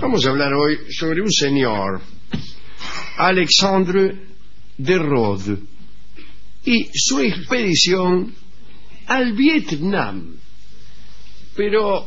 Vamos a hablar hoy sobre un señor, Alexandre de Rhodes, y su expedición al Vietnam. Pero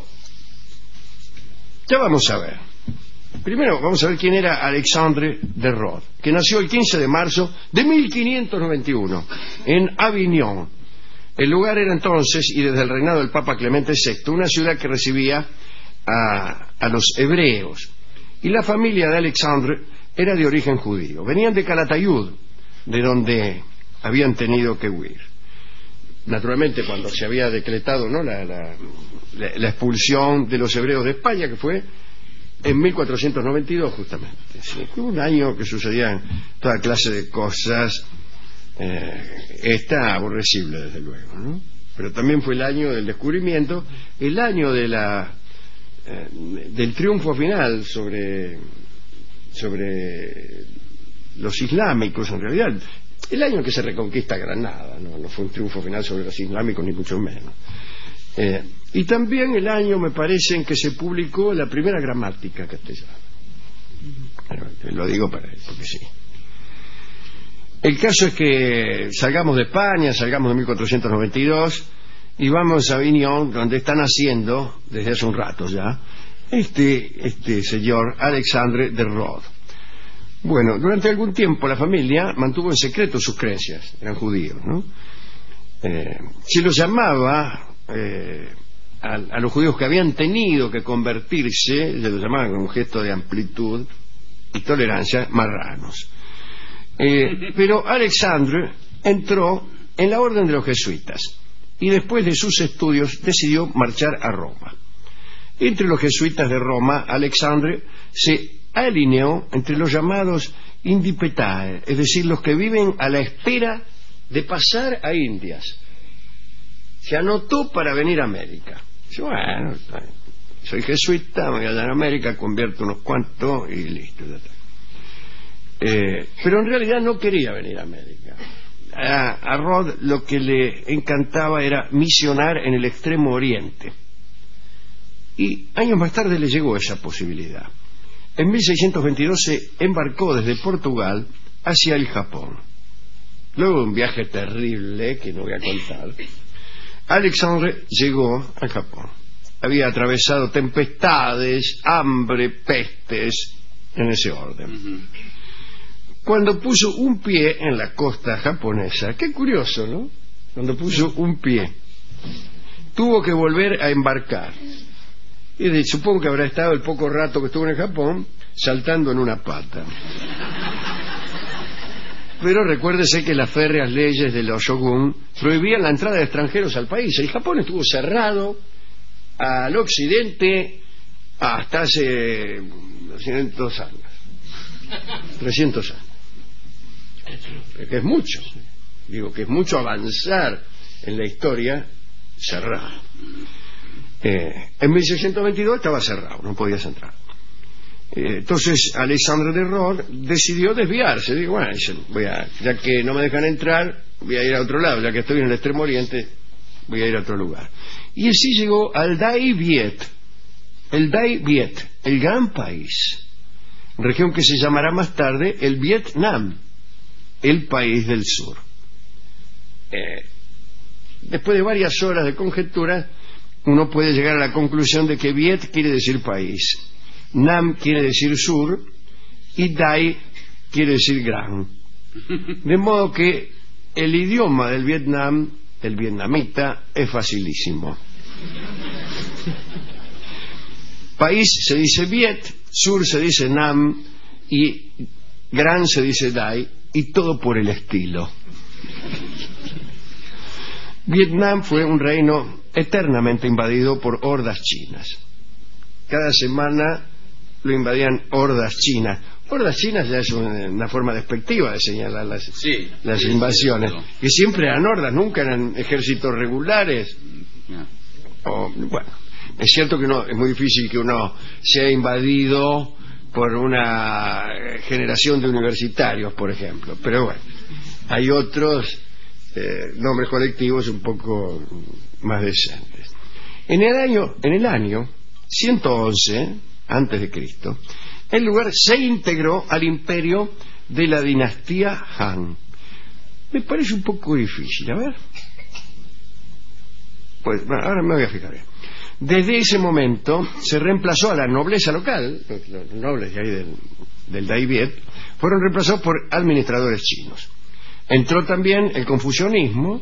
ya vamos a ver. Primero vamos a ver quién era Alexandre de Rhodes, que nació el 15 de marzo de 1591 en Avignon. El lugar era entonces, y desde el reinado del Papa Clemente VI, una ciudad que recibía a los hebreos. Y la familia de Alexandre era de origen judío. Venían de Calatayud, de donde habían tenido que huir. Naturalmente, cuando se había decretado, ¿no?, la expulsión de los hebreos de España, que fue en 1492 justamente. Sí, fue un año que sucedían toda clase de cosas. Esta aborrecible, desde luego, ¿no? Pero también fue el año del descubrimiento, el año de del triunfo final sobre los islámicos, en realidad. El año en que se reconquista Granada, no fue un triunfo final sobre los islámicos, ni mucho menos. Y también el año, me parece, en que se publicó la primera gramática castellana. Bueno, lo digo porque sí. El caso es que salgamos de España, salgamos de 1492 y vamos a Avignon, donde están haciendo, desde hace un rato ya, este señor Alexandre de Rhodes. Bueno, durante algún tiempo la familia mantuvo en secreto sus creencias, eran judíos, ¿no? Se los llamaba a los judíos que habían tenido que convertirse, se los llamaban con un gesto de amplitud y tolerancia, marranos. Pero Alexandre entró en la orden de los jesuitas y después de sus estudios decidió marchar a Roma. Entre los jesuitas de Roma, Alexandre se alineó entre los llamados indipetae, es decir, los que viven a la espera de pasar a Indias. Se anotó para venir a América. Dice, bueno, soy jesuita, voy a dar a América, convierto unos cuantos y listo, ya está. Pero en realidad no quería venir a América. A Rhodes lo que le encantaba era misionar en el Extremo Oriente. Y años más tarde le llegó esa posibilidad. En 1622 se embarcó desde Portugal hacia el Japón. Luego de un viaje terrible que no voy a contar, Alexandre llegó al Japón. Había atravesado tempestades, hambre, pestes, en ese orden. Cuando puso un pie en la costa japonesa, qué curioso, ¿no? Cuando puso un pie, tuvo que volver a embarcar. Y supongo que habrá estado el poco rato que estuvo en el Japón saltando en una pata. Pero recuérdese que las férreas leyes de los shogun prohibían la entrada de extranjeros al país. El Japón estuvo cerrado al occidente hasta hace 200 años. 300 años. Que es mucho. Digo que es mucho avanzar en la historia cerrado. En 1622 estaba cerrado, no podías entrar. Entonces Alexandre de Rhodes decidió desviarse. Digo, bueno, ya que no me dejan entrar, voy a ir a otro lado. Ya que estoy en el Extremo Oriente, voy a ir a otro lugar. Y así llegó al Dai Viet, el gran país, región que se llamará más tarde el Vietnam, el país del sur. Después de varias horas de conjetura, uno puede llegar a la conclusión de que Viet quiere decir país, Nam quiere decir sur y Dai quiere decir gran. De modo que el idioma del Vietnam, el vietnamita, es facilísimo. País se dice Viet, sur se dice Nam y gran se dice Dai, y todo por el estilo. Vietnam fue un reino eternamente invadido por hordas chinas. Cada semana lo invadían hordas chinas. Hordas chinas ya es una forma despectiva de señalar las invasiones. Que siempre eran hordas, nunca eran ejércitos regulares. Bueno, es cierto que es muy difícil que uno sea invadido por una generación de universitarios, por ejemplo. Pero bueno, hay otros nombres colectivos un poco más decentes. En el año 111, antes de Cristo, el lugar se integró al imperio de la dinastía Han. Me parece un poco difícil, a ver. Pues bueno, ahora me voy a fijar bien. Desde ese momento se reemplazó a la nobleza local, los nobles de ahí del Dai-Viet, fueron reemplazados por administradores chinos. Entró también el confucianismo,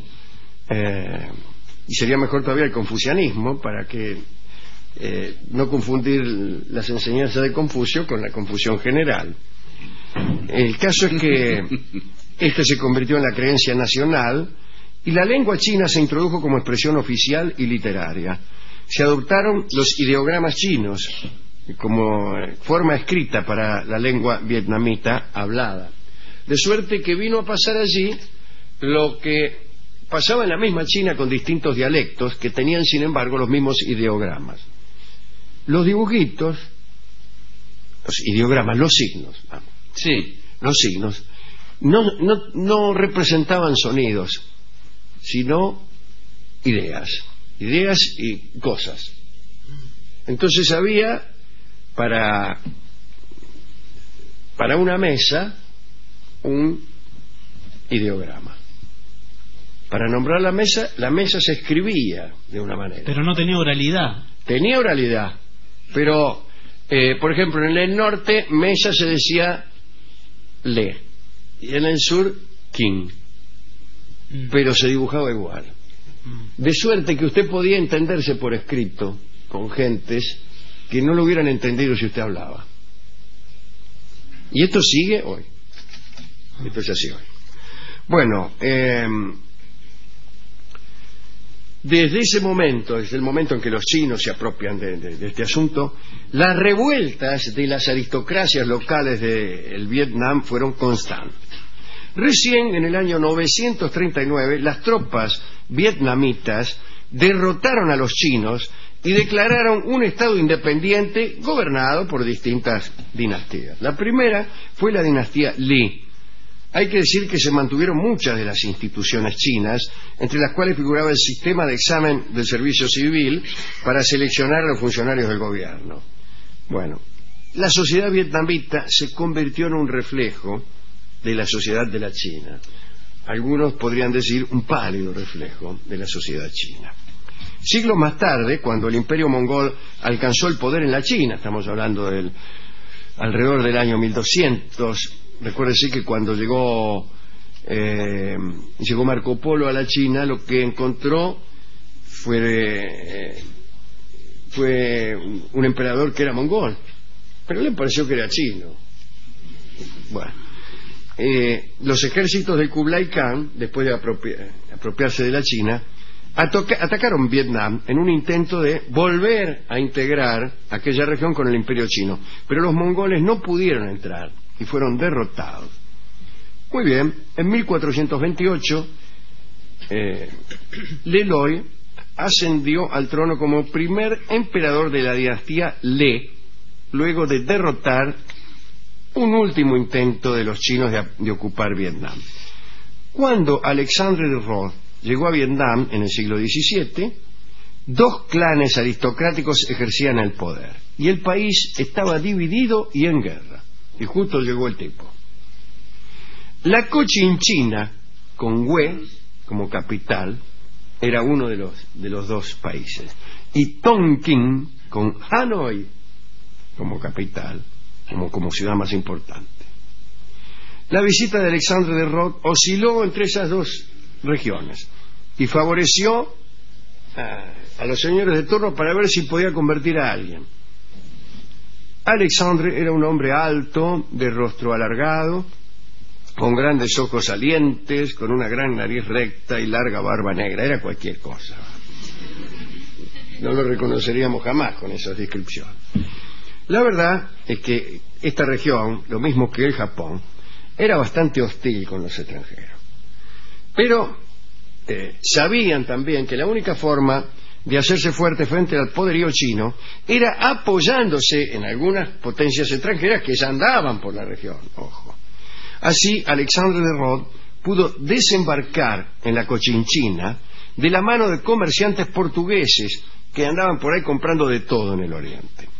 y sería mejor todavía el confucianismo, para que no confundir las enseñanzas de Confucio con la confusión general. El caso es que este se convirtió en la creencia nacional y la lengua china se introdujo como expresión oficial y literaria. Se adoptaron los ideogramas chinos como forma escrita para la lengua vietnamita hablada. De suerte que vino a pasar allí lo que pasaba en la misma China con distintos dialectos que tenían, sin embargo, los mismos ideogramas. Los dibujitos, los ideogramas, los signos, sí, los signos, no representaban sonidos, sino ideas y cosas. Entonces había para una mesa un ideograma. Para nombrar la mesa se escribía de una manera. Pero no tenía oralidad. Tenía oralidad, pero, por ejemplo, en el norte, mesa se decía le, y en el sur, king, pero se dibujaba igual. De suerte que usted podía entenderse por escrito con gentes que no lo hubieran entendido si usted hablaba. Y esto sigue hoy. Esto es así hoy. Bueno, desde ese momento, desde el momento en que los chinos se apropian de este asunto, las revueltas de las aristocracias locales del Vietnam fueron constantes. Recién en el año 939 las tropas vietnamitas derrotaron a los chinos y declararon un estado independiente gobernado por distintas dinastías. La primera fue la dinastía Li. Hay que decir que se mantuvieron muchas de las instituciones chinas, entre las cuales figuraba el sistema de examen del servicio civil para seleccionar a los funcionarios del gobierno. Bueno, la sociedad vietnamita se convirtió en un reflejo de la sociedad de la China. Algunos podrían decir un pálido reflejo de la sociedad china. Siglos más tarde, cuando el imperio mongol alcanzó el poder en la China, estamos hablando alrededor del año 1200, recuérdese que cuando llegó Marco Polo a la China, lo que encontró fue un emperador que era mongol, pero le pareció que era chino. Bueno, los ejércitos de Kublai Khan, después de apropiarse de la China, atacaron Vietnam en un intento de volver a integrar aquella región con el imperio chino, pero los mongoles no pudieron entrar y fueron derrotados. Muy bien, en 1428 Le Loi ascendió al trono como primer emperador de la dinastía Le, luego de derrotar un último intento de los chinos de ocupar Vietnam. Cuando Alexandre de Rhodes llegó a Vietnam en el siglo XVII, dos clanes aristocráticos ejercían el poder y el país estaba dividido y en guerra. Y justo llegó el tipo. La Cochinchina, con Hue como capital, era uno de los dos países. Y Tonkin, con Hanoi como capital, como ciudad más importante. La visita de Alexandre de Rhodes osciló entre esas dos regiones y favoreció a los señores de turno para ver si podía convertir a alguien. Alexandre era un hombre alto, de rostro alargado, con grandes ojos salientes, con una gran nariz recta y larga barba negra. Era cualquier cosa. No lo reconoceríamos jamás con esas descripciones. La verdad es que esta región, lo mismo que el Japón, era bastante hostil con los extranjeros. Pero sabían también que la única forma de hacerse fuerte frente al poderío chino era apoyándose en algunas potencias extranjeras que ya andaban por la región. Ojo. Así, Alexandre de Rhodes pudo desembarcar en la Cochinchina de la mano de comerciantes portugueses que andaban por ahí comprando de todo en el oriente.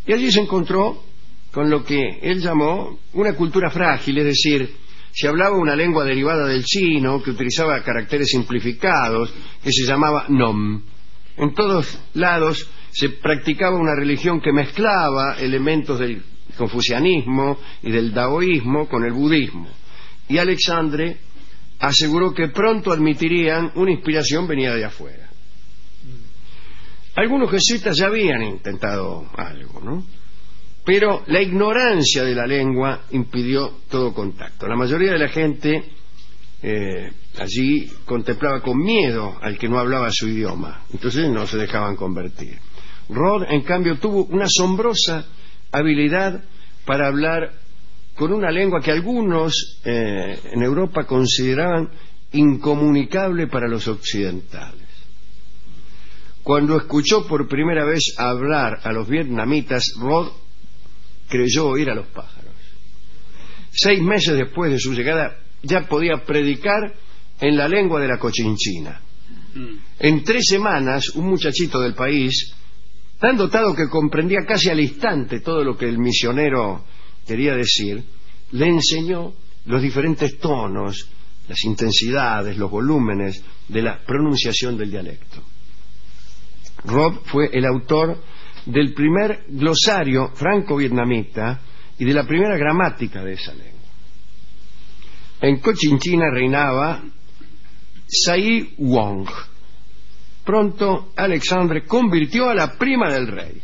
Y allí se encontró con lo que él llamó una cultura frágil, es decir, se hablaba una lengua derivada del chino que utilizaba caracteres simplificados, que se llamaba nom. En todos lados se practicaba una religión que mezclaba elementos del confucianismo y del daoísmo con el budismo. Y Alexandre aseguró que pronto admitirían una inspiración venida de afuera. Algunos jesuitas ya habían intentado algo, ¿no? Pero la ignorancia de la lengua impidió todo contacto. La mayoría de la gente allí contemplaba con miedo al que no hablaba su idioma, entonces no se dejaban convertir. Rod, en cambio, tuvo una asombrosa habilidad para hablar con una lengua que algunos en Europa consideraban incomunicable para los occidentales. Cuando escuchó por primera vez hablar a los vietnamitas, Rod creyó oír a los pájaros. 6 meses después de su llegada ya podía predicar en la lengua de la Cochinchina. En 3 semanas, un muchachito del país, tan dotado que comprendía casi al instante todo lo que el misionero quería decir, le enseñó los diferentes tonos, las intensidades, los volúmenes de la pronunciación del dialecto. Rod fue el autor del primer glosario franco-vietnamita y de la primera gramática de esa lengua. En Cochinchina reinaba Sai Wong. Pronto Alexandre convirtió a la prima del rey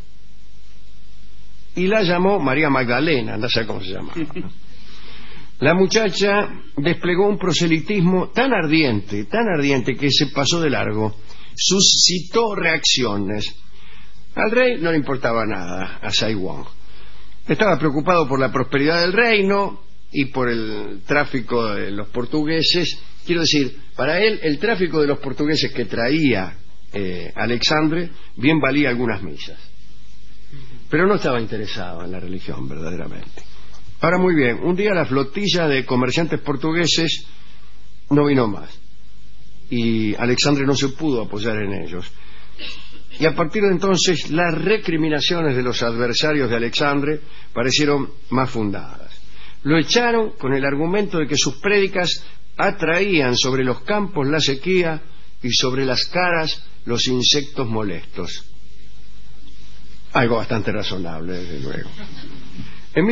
y la llamó María Magdalena, no sé cómo se llamaba, ¿no? La muchacha desplegó un proselitismo tan ardiente que se pasó de largo, suscitó reacciones. Al rey no le importaba nada, a Sai Wong. Estaba preocupado por la prosperidad del reino y por el tráfico de los portugueses. Quiero decir, para él el tráfico de los portugueses que traía Alexandre bien valía algunas misas. Pero no estaba interesado en la religión verdaderamente. Ahora, muy bien, un día la flotilla de comerciantes portugueses no vino más y Alexandre no se pudo apoyar en ellos. Y a partir de entonces las recriminaciones de los adversarios de Alexandre parecieron más fundadas. Lo echaron con el argumento de que sus prédicas atraían sobre los campos la sequía y sobre las caras los insectos molestos. Algo bastante razonable, desde luego. En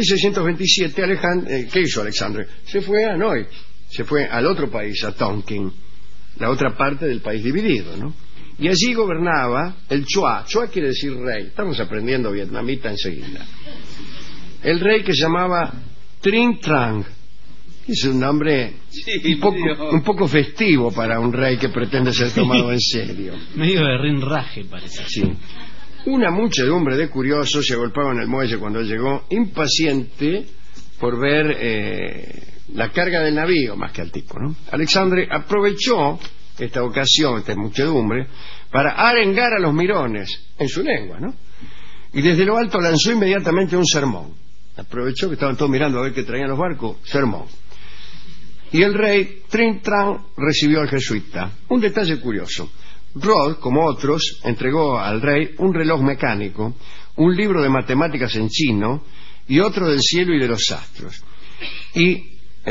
1627, ¿qué hizo Alexandre? Se fue a Hanoi, se fue al otro país, a Tonkin, la otra parte del país dividido, ¿no? Y allí gobernaba el Chua. Chua quiere decir rey. Estamos aprendiendo vietnamita enseguida. El rey que se llamaba Trinh Trang. Es un nombre un poco festivo para un rey que pretende ser tomado en serio. Medio de rinraje, parece. Sí. Una muchedumbre de curiosos se agolpaba en el muelle cuando él llegó, impaciente por ver la carga del navío, más que al tipo, ¿no? Alexandre aprovechó esta ocasión, esta muchedumbre, para arengar a los mirones en su lengua, ¿no? Y desde lo alto lanzó inmediatamente un sermón. Aprovechó que estaban todos mirando a ver qué traían los barcos, sermón. Y el rey Trinh Trang recibió al jesuita. Un detalle curioso: Rod, como otros, entregó al rey un reloj mecánico, un libro de matemáticas en chino y otro del cielo y de los astros. Y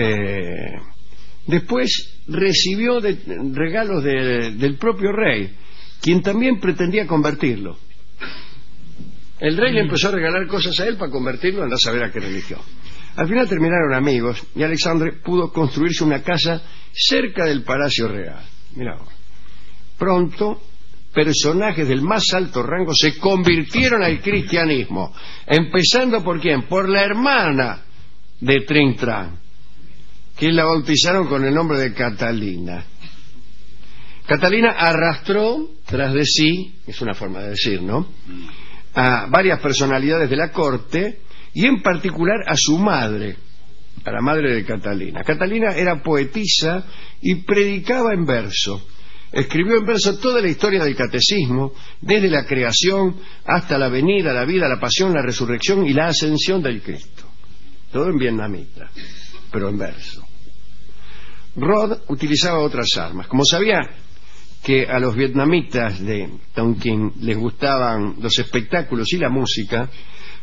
después recibió regalos del propio rey, quien también pretendía convertirlo. El rey le empezó a regalar cosas a él para convertirlo, andá a saber a qué religión. Al final terminaron amigos y Alexandre pudo construirse una casa cerca del Palacio Real. Mirá, pronto personajes del más alto rango se convirtieron al cristianismo, empezando por ¿quién? Por la hermana de Trinh Trang, que la bautizaron con el nombre de Catalina. Catalina arrastró tras de sí, es una forma de decir, ¿no?, a varias personalidades de la corte y en particular a su madre, a la madre de Catalina. Catalina era poetisa y predicaba en verso. Escribió en verso toda la historia del catecismo, desde la creación hasta la venida, la vida, la pasión, la resurrección y la ascensión del Cristo. Todo en vietnamita, pero en verso. Rod utilizaba otras armas. Como sabía que a los vietnamitas de Tonkin les gustaban los espectáculos y la música,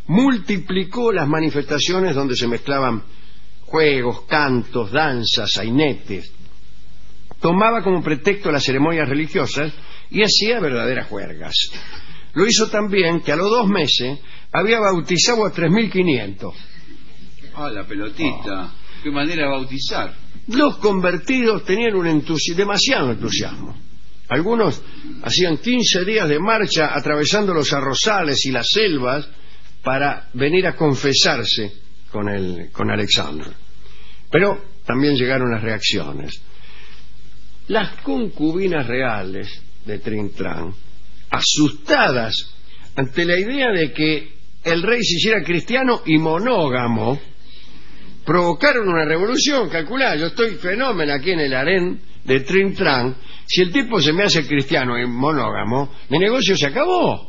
multiplicó las manifestaciones donde se mezclaban juegos, cantos, danzas, sainetes. Tomaba como pretexto las ceremonias religiosas y hacía verdaderas juergas. Lo hizo tan bien que a los 2 meses había bautizado a 3.500. Ah, la pelotita. Qué manera de bautizar. Los convertidos tenían demasiado entusiasmo. Algunos hacían 15 días de marcha atravesando los arrozales y las selvas para venir a confesarse con Alexandre. Pero también llegaron las reacciones. Las concubinas reales de Trin-Tran, asustadas ante la idea de que el rey se hiciera cristiano y monógamo, provocaron una revolución. Calculá, yo estoy fenómeno aquí en el harén de Trin-Tran. Si el tipo se me hace cristiano y monógamo, mi negocio se acabó.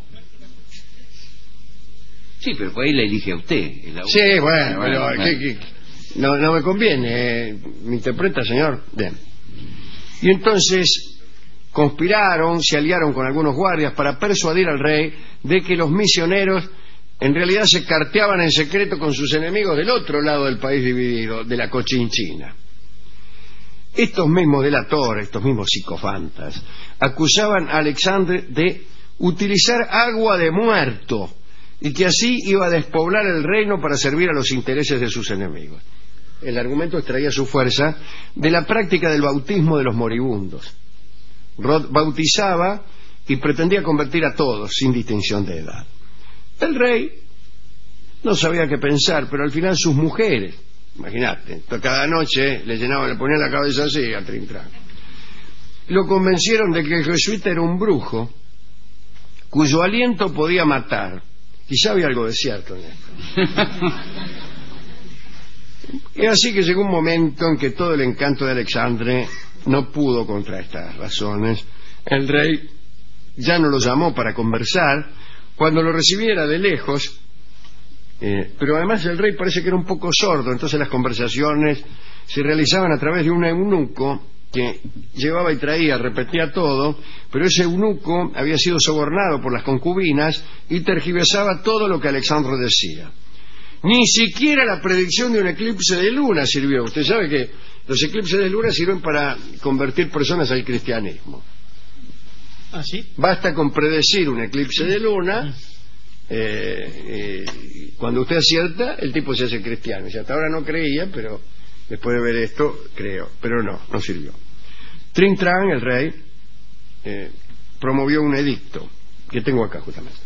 Sí, pero por ahí la elige a usted. Sí, bueno, pero no me conviene. ¿Me interpreta, señor? Bien. Y entonces conspiraron, se aliaron con algunos guardias para persuadir al rey de que los misioneros en realidad se carteaban en secreto con sus enemigos del otro lado del país dividido, de la Cochinchina. Estos mismos delatores, estos mismos psicofantas, acusaban a Alexandre de utilizar agua de muerto y que así iba a despoblar el reino para servir a los intereses de sus enemigos. El argumento extraía su fuerza de la práctica del bautismo de los moribundos. Rod bautizaba y pretendía convertir a todos sin distinción de edad. El rey no sabía qué pensar, pero al final sus mujeres, imagínate, cada noche le ponían la cabeza así a Trin-Tran, lo convencieron de que el jesuita era un brujo cuyo aliento podía matar. Quizá había algo de cierto en esto. Y así que llegó un momento en que todo el encanto de Alexandre no pudo contra estas razones. El rey ya no lo llamó para conversar. Cuando lo recibiera de lejos, pero además el rey parece que era un poco sordo, entonces las conversaciones se realizaban a través de un eunuco que llevaba y traía, repetía todo, pero ese eunuco había sido sobornado por las concubinas y tergiversaba todo lo que Alexandre decía. Ni siquiera la predicción de un eclipse de luna sirvió. Usted sabe que los eclipses de luna sirven para convertir personas al cristianismo. ¿Ah, sí? Basta con predecir un eclipse de luna, cuando usted acierta, el tipo se hace cristiano. Y hasta ahora no creía, pero después de ver esto, creo. Pero no sirvió. Trin-Tran, el rey, promovió un edicto, que tengo acá justamente.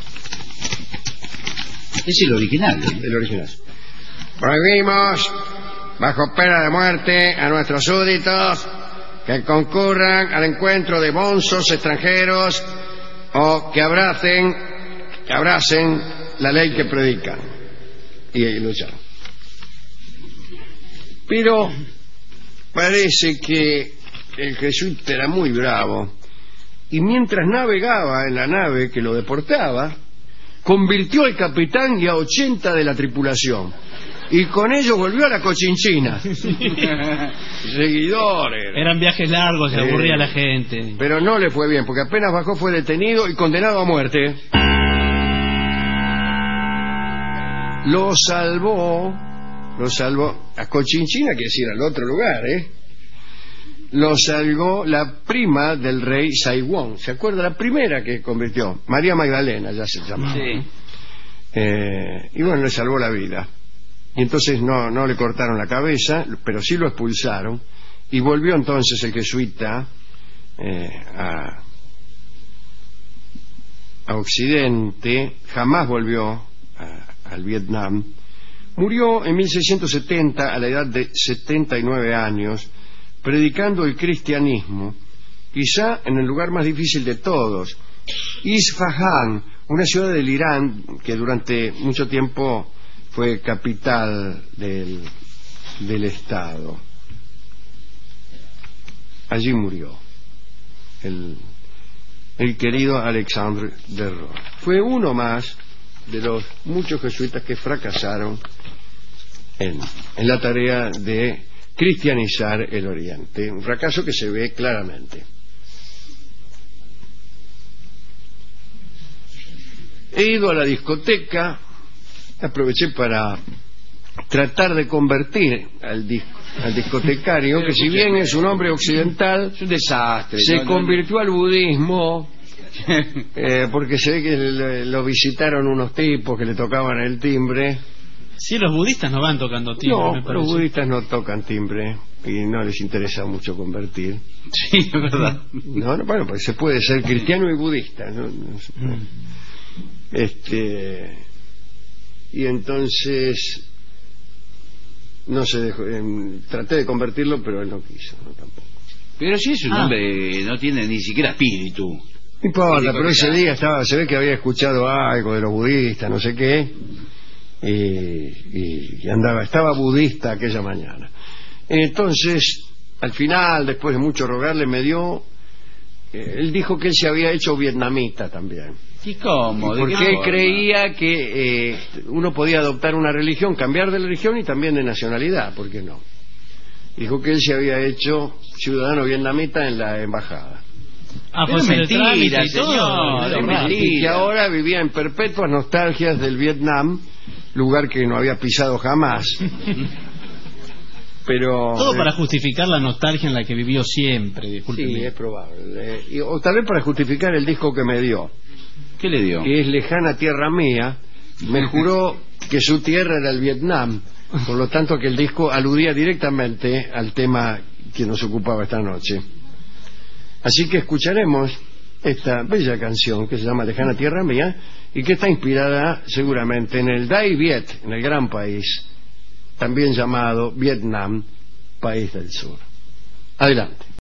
Es el original. El original. Prohibimos, bajo pena de muerte, a nuestros súbditos que concurran al encuentro de bonzos extranjeros o que abracen la ley que predican. Y lucharon. Pero parece que el jesuita era muy bravo y mientras navegaba en la nave que lo deportaba, convirtió al capitán y a 80 de la tripulación y con ellos volvió a la Cochinchina. Seguidores. Eran viajes largos, se aburría la gente. Pero no le fue bien, porque apenas bajó fue detenido y condenado a muerte. Lo salvó a Cochinchina, que es ir al otro lugar, lo salvó la prima del rey Saiwón. ¿Se acuerda? La primera que convirtió, María Magdalena, ya se llamaba. Sí. Y bueno, le salvó la vida. Y entonces no le cortaron la cabeza, pero sí lo expulsaron. Y volvió entonces el jesuita a Occidente. Jamás volvió al Vietnam. Murió en 1670 a la edad de 79 años, predicando el cristianismo, quizá en el lugar más difícil de todos, Isfahan, una ciudad del Irán que durante mucho tiempo fue capital del estado. Allí murió el querido Alexandre de Rod. Fue uno más de los muchos jesuitas que fracasaron en la tarea de cristianizar el Oriente, un fracaso que se ve claramente. He ido a la discoteca aproveché para tratar de convertir al discotecario, que si bien es un hombre occidental, Es un desastre. se convirtió al budismo, porque se ve que lo visitaron unos tipos que le tocaban el timbre. Sí, los budistas no van tocando timbre, No, me parece. los budistas no tocan timbre y no les interesa mucho convertir. Sí, es verdad. No, bueno, pues se puede ser cristiano y budista, ¿no? Y entonces no se dejó, traté de convertirlo, pero él no quiso, no, tampoco. Pero si es un hombre, no tiene ni siquiera espíritu. No importa, pero ese día se ve que había escuchado algo de los budistas, no sé qué, y estaba budista aquella mañana. Entonces, al final, después de mucho rogarle, él dijo que él se había hecho vietnamita también. ¿Y cómo? Porque él creía que uno podía adoptar una religión, cambiar de religión y también de nacionalidad, ¿por qué no? Dijo que él se había hecho ciudadano vietnamita en la embajada. Ah, Pero fue hacer el mentira, trámite y todo. señor, Qué es raro. mentira. Y que ahora vivía en perpetuas nostalgias del Vietnam, lugar que no había pisado jamás. Pero Todo para justificar la nostalgia en la que vivió siempre, discúlpeme. sí, es probable. O tal vez para justificar el disco que me dio, ¿Qué le dio? que es Lejana Tierra Mía. Me juró que su tierra era el Vietnam, por lo tanto que el disco aludía directamente al tema que nos ocupaba esta noche. Así que escucharemos esta bella canción que se llama Lejana Tierra Mía y que está inspirada seguramente en el Dai Viet, en el gran país también llamado Vietnam, país del sur. Adelante.